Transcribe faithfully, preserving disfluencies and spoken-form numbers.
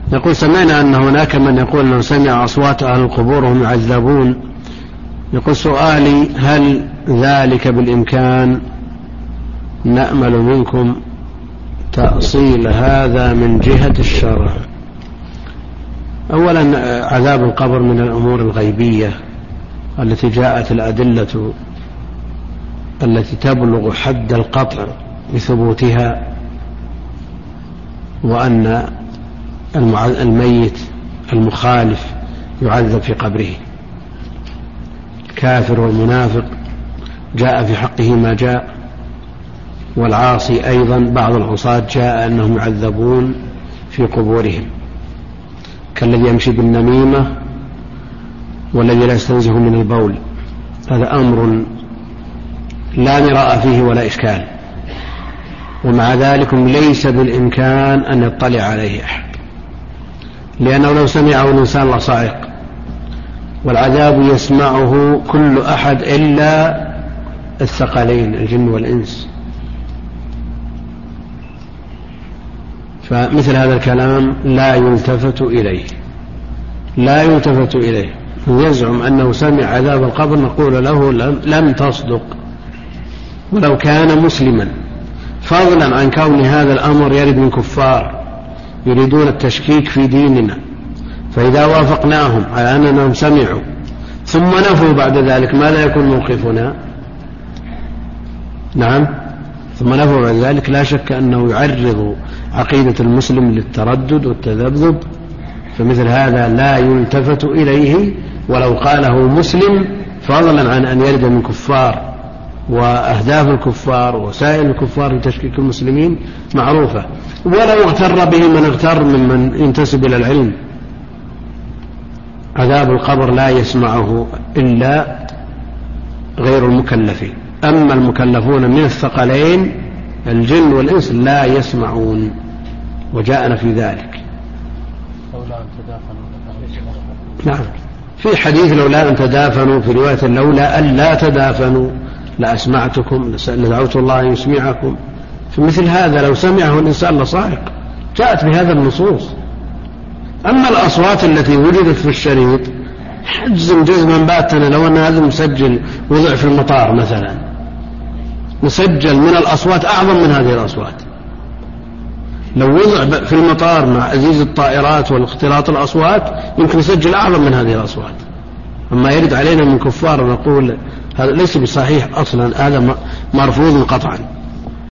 يقول سمعنا أن هناك من يقول أنه سمع أصوات أهل القبور وهم يعذبون. يقول سؤالي هل ذلك بالإمكان؟ نأمل منكم تأصيل هذا من جهة الشرع. أولا عذاب القبر من الأمور الغيبية التي جاءت الأدلة التي تبلغ حد القطع بثبوتها، وأن الميت المخالف يعذب في قبره. الكافر والمنافق جاء في حقه ما جاء، والعاصي أيضا بعض العصاة جاء أنهم يعذبون في قبورهم، كالذي يمشي بالنميمة والذي لا يستنزه من البول. هذا أمر لا مراء فيه ولا إشكال، ومع ذلك ليس بالإمكان أن يطلع عليه أحد، لأنه لو سمعه الإنسان لصعق، والعذاب يسمعه كل أحد إلا الثقلين الجن والإنس. فمثل هذا الكلام لا يلتفت إليه، لا يلتفت إليه. يزعم أنه سمع عذاب القبر نقول له لم تصدق ولو كان مسلما، فضلا عن كون هذا الأمر يرد من كفار يريدون التشكيك في ديننا. فإذا وافقناهم على أنهم سمعوا ثم نفوا بعد ذلك ماذا يكون موقفنا؟ نعم، ثم نفوا بعد ذلك لا شك أنه يعرض عقيدة المسلم للتردد والتذبذب. فمثل هذا لا يلتفت إليه ولو قاله مسلم، فضلا عن أن يرد من كفار، وأهداف الكفار وسائل الكفار لتشكيك المسلمين معروفة، ولو اغتر به من اغتر ممن ينتسب إلى العلم. عذاب القبر لا يسمعه إلا غير المكلفين، أما المكلفون من الثقلين الجن والإنس لا يسمعون، وجاءنا في ذلك. نعم، في حديث لولا أن تدافنوا، في رواية لولا أن لا تدافنوا لأسمعتكم، لدعوت الله أن يسمعكم. فمثل هذا لو سمعه الإنسان لصاعق، جاءت بهذا النصوص. أما الأصوات التي وجدت في الشريط حجزم جزما باتنا لو أن هذا مسجل وضع في المطار مثلا، مسجل من الأصوات أعظم من هذه الأصوات. لو وضع في المطار مع أزيز الطائرات والاختلاط الأصوات يمكن يسجل أعظم من هذه الأصوات. أما يرد علينا من كفار نقول هذا ليس بصحيح أصلا، هذا مرفوض قطعا.